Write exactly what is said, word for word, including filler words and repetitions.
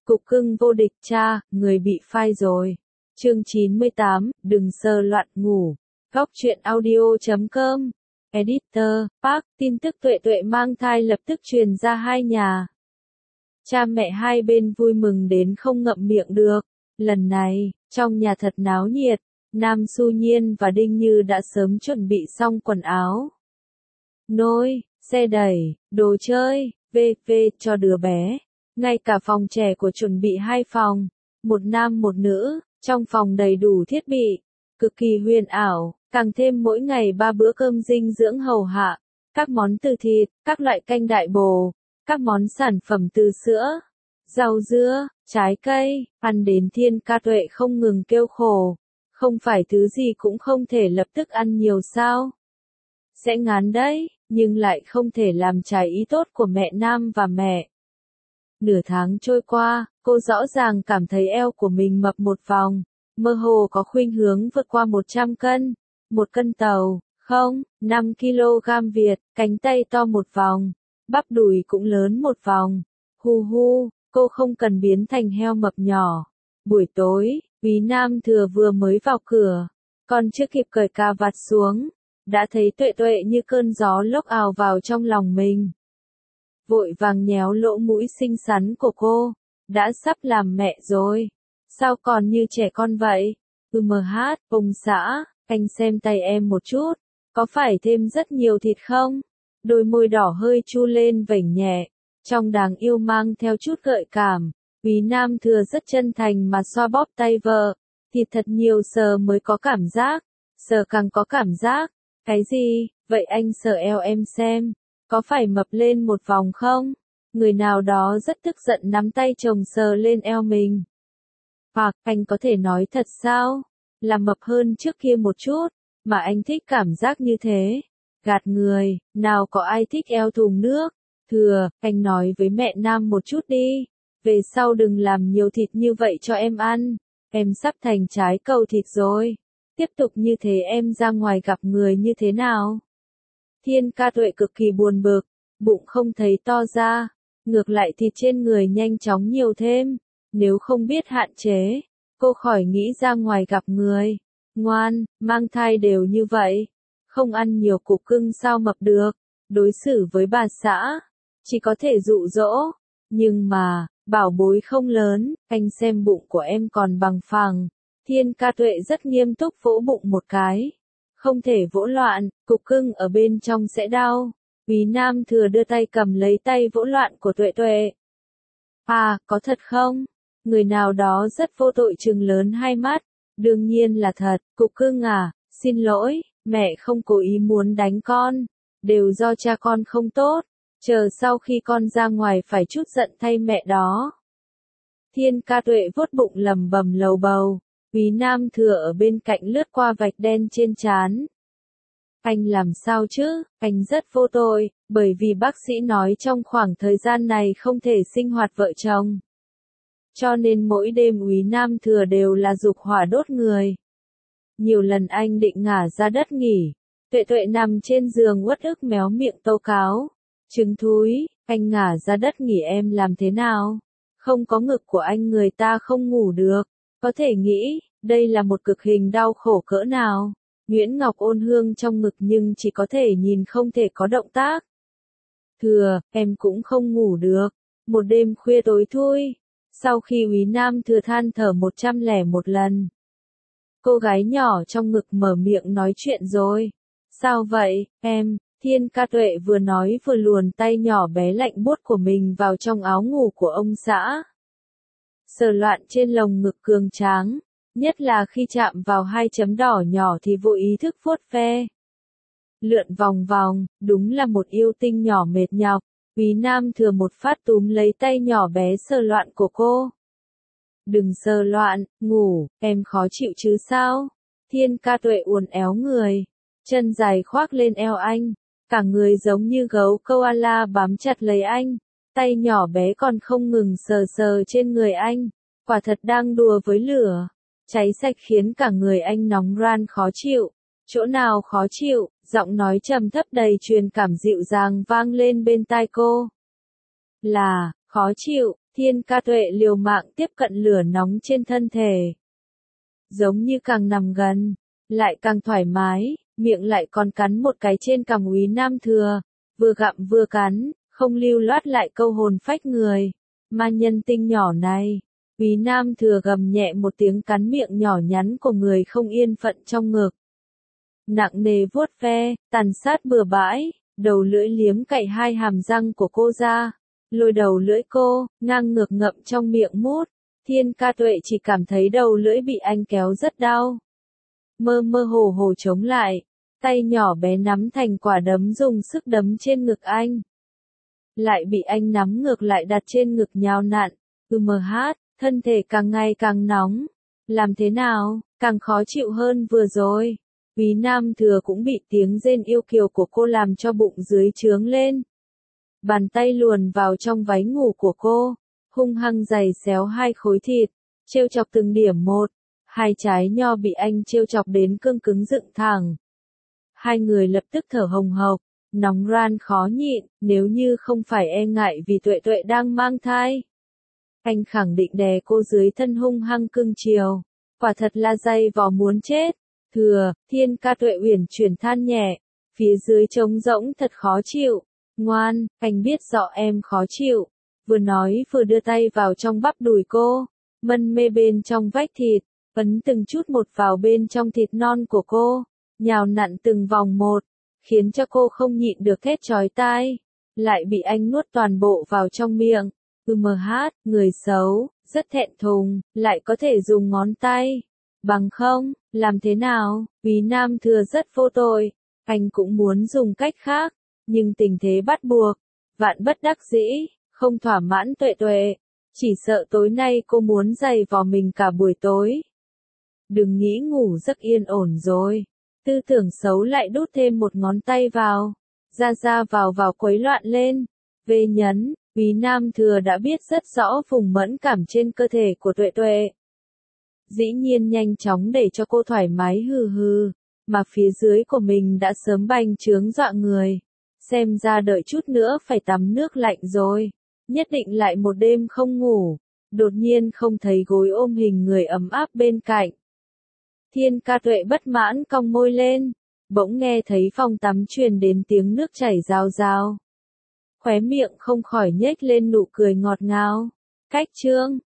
Cục cưng vô địch cha, người bị phai rồi. Chương chín mươi tám, đừng sờ loạn ngủ. Góc truyện audio chấm com. Editor, Park, tin tức Tuệ Tuệ mang thai lập tức truyền ra hai nhà. Cha mẹ hai bên vui mừng đến không ngậm miệng được. Lần này, trong nhà thật náo nhiệt, Nam Xu Nhiên và Đinh Như đã sớm chuẩn bị xong quần áo, nôi, xe đẩy, đồ chơi, vê vê cho đứa bé. Ngay cả phòng trẻ của chuẩn bị hai phòng, một nam một nữ, trong phòng đầy đủ thiết bị, cực kỳ huyền ảo, càng thêm mỗi ngày ba bữa cơm dinh dưỡng hầu hạ, các món từ thịt, các loại canh đại bổ, các món sản phẩm từ sữa, rau dưa, trái cây, ăn đến Thiên Ca Tuệ không ngừng kêu khổ, không phải thứ gì cũng không thể lập tức ăn nhiều sao? Sẽ ngán đấy, nhưng lại không thể làm trái ý tốt của mẹ Nam và mẹ. Nửa tháng trôi qua, cô rõ ràng cảm thấy eo của mình mập một vòng, mơ hồ có khuynh hướng vượt qua một trăm cân, một cân tàu, không, năm ki lô gam Việt, cánh tay to một vòng, bắp đùi cũng lớn một vòng, hu hu, cô không cần biến thành heo mập nhỏ. Buổi tối, Quý Nam Thừa vừa mới vào cửa, còn chưa kịp cởi cà vạt xuống, đã thấy Tuệ Tuệ như cơn gió lốc ào vào trong lòng mình. Vội vàng nhéo lỗ mũi xinh xắn của cô, đã sắp làm mẹ rồi, sao còn như trẻ con vậy? Ừ mờ hát, ông xã, anh xem tay em một chút, có phải thêm rất nhiều thịt không? Đôi môi đỏ hơi chu lên vểnh nhẹ, trong đáng yêu mang theo chút gợi cảm. Quý Nam Thừa rất chân thành mà xoa bóp tay vợ, thịt thật nhiều sờ mới có cảm giác, sờ càng có cảm giác. Cái gì, vậy anh sờ eo em xem, có phải mập lên một vòng không? Người nào đó rất tức giận nắm tay chồng sờ lên eo mình. Hoặc, anh có thể nói thật sao? Là mập hơn trước kia một chút, mà anh thích cảm giác như thế. Gạt người, nào có ai thích eo thùng nước. Thừa, anh nói với mẹ Nam một chút đi. Về sau đừng làm nhiều thịt như vậy cho em ăn. Em sắp thành trái cầu thịt rồi. Tiếp tục như thế em ra ngoài gặp người như thế nào? Thiên Ca Tuệ cực kỳ buồn bực, bụng không thấy to ra, ngược lại thịt trên người nhanh chóng nhiều thêm. Nếu không biết hạn chế, cô khỏi nghĩ ra ngoài gặp người. Ngoan, mang thai đều như vậy, không ăn nhiều cục cưng sao mập được. Đối xử với bà xã, chỉ có thể dụ dỗ. Nhưng mà, bảo bối không lớn, anh xem bụng của em còn bằng phẳng. Thiên Ca Tuệ rất nghiêm túc vỗ bụng một cái. Không thể vỗ loạn, cục cưng ở bên trong sẽ đau. Quý Nam Thừa đưa tay cầm lấy tay vỗ loạn của Tuệ Tuệ. À, có thật không? Người nào đó rất vô tội trừng lớn hai mắt. Đương nhiên là thật, cục cưng à, xin lỗi, mẹ không cố ý muốn đánh con. Đều do cha con không tốt. Chờ sau khi con ra ngoài phải chút giận thay mẹ đó. Thiên Ca Tuệ vuốt bụng lầm bầm lầu bầu. Quý Nam Thừa ở bên cạnh lướt qua vạch đen trên trán. Anh làm sao chứ, anh rất vô tội, bởi vì bác sĩ nói trong khoảng thời gian này không thể sinh hoạt vợ chồng. Cho nên mỗi đêm Quý Nam Thừa đều là dục hỏa đốt người. Nhiều lần anh định ngả ra đất nghỉ. Tuệ Tuệ nằm trên giường uất ức méo miệng tâu cáo. Trứng thúi, anh ngả ra đất nghỉ em làm thế nào? Không có ngực của anh người ta không ngủ được. Có thể nghĩ, đây là một cực hình đau khổ cỡ nào. Nguyễn Ngọc ôn hương trong ngực nhưng chỉ có thể nhìn không thể có động tác. Thừa, em cũng không ngủ được. Một đêm khuya tối thui. Sau khi Quý Nam Thừa than thở một trăm lẻ một lần. Cô gái nhỏ trong ngực mở miệng nói chuyện rồi. Sao vậy, em? Thiên Ca Tuệ vừa nói vừa luồn tay nhỏ bé lạnh buốt của mình vào trong áo ngủ của ông xã. Sờ loạn trên lồng ngực cường tráng, nhất là khi chạm vào hai chấm đỏ nhỏ thì vô ý thức vuốt ve. Lượn vòng vòng, đúng là một yêu tinh nhỏ mệt nhọc. Quý Nam Thừa một phát túm lấy tay nhỏ bé sờ loạn của cô. Đừng sờ loạn, ngủ, em khó chịu chứ sao? Thiên Ca Tuệ uốn éo người, chân dài khoác lên eo anh, cả người giống như gấu koala bám chặt lấy anh, tay nhỏ bé còn không ngừng sờ sờ trên người anh, quả thật đang đùa với lửa, cháy sạch khiến cả người anh nóng ran khó chịu. Chỗ nào khó chịu? Giọng nói trầm thấp đầy truyền cảm dịu dàng vang lên bên tai cô. Là, khó chịu. Thiên Ca Tuệ liều mạng tiếp cận lửa nóng trên thân thể. Giống như càng nằm gần, lại càng thoải mái, miệng lại còn cắn một cái trên cằm Úy Nam Thừa, vừa gặm vừa cắn, không lưu loát lại câu hồn phách người. Ma nhân tinh nhỏ này, Úy Nam Thừa gầm nhẹ một tiếng cắn miệng nhỏ nhắn của người không yên phận trong ngực. Nặng nề vuốt ve, tàn sát bừa bãi, đầu lưỡi liếm cạy hai hàm răng của cô ra, lôi đầu lưỡi cô, ngang ngược ngậm trong miệng mút. Thiên Ca Tuệ chỉ cảm thấy đầu lưỡi bị anh kéo rất đau. Mơ mơ hồ hồ chống lại, tay nhỏ bé nắm thành quả đấm dùng sức đấm trên ngực anh. Lại bị anh nắm ngược lại đặt trên ngực nhào nặn, ừ mờ hát, thân thể càng ngày càng nóng. Làm thế nào, càng khó chịu hơn vừa rồi. Úy Nam Thừa cũng bị tiếng rên yêu kiều của cô làm cho bụng dưới trướng lên. Bàn tay luồn vào trong váy ngủ của cô, hung hăng giày xéo hai khối thịt, trêu chọc từng điểm một. Hai trái nho bị anh trêu chọc đến cương cứng dựng thẳng. Hai người lập tức thở hồng hộc, nóng ran khó nhịn, nếu như không phải e ngại vì Tuệ Tuệ đang mang thai. Anh khẳng định đè cô dưới thân hung hăng cưng chiều, quả thật là dày vò muốn chết. Thừa, Thiên Ca Tuệ uyển chuyển than nhẹ, phía dưới trống rỗng thật khó chịu. Ngoan, anh biết rõ em khó chịu. Vừa nói vừa đưa tay vào trong bắp đùi cô, mân mê bên trong vách thịt, ấn từng chút một vào bên trong thịt non của cô, nhào nặn từng vòng một, khiến cho cô không nhịn được thét chói tai, lại bị anh nuốt toàn bộ vào trong miệng. Ừ mờ hát, người xấu, rất thẹn thùng, lại có thể dùng ngón tay. Bằng không, làm thế nào? Úy Nam Thừa rất vô tội, anh cũng muốn dùng cách khác, nhưng tình thế bắt buộc, vạn bất đắc dĩ, không thỏa mãn Tuệ Tuệ, chỉ sợ tối nay cô muốn giày vò mình cả buổi tối. Đừng nghĩ ngủ giấc yên ổn rồi, tư tưởng xấu lại đút thêm một ngón tay vào, ra ra vào vào quấy loạn lên. Về nhấn, Úy Nam Thừa đã biết rất rõ vùng mẫn cảm trên cơ thể của Tuệ Tuệ. Dĩ nhiên nhanh chóng để cho cô thoải mái hừ hừ, mà phía dưới của mình đã sớm bành trướng dọa người. Xem ra đợi chút nữa phải tắm nước lạnh rồi, nhất định lại một đêm không ngủ, đột nhiên không thấy gối ôm hình người ấm áp bên cạnh. Thiên Ca Tuệ bất mãn cong môi lên, bỗng nghe thấy phòng tắm truyền đến tiếng nước chảy rào rào. Khóe miệng không khỏi nhếch lên nụ cười ngọt ngào. Cách chương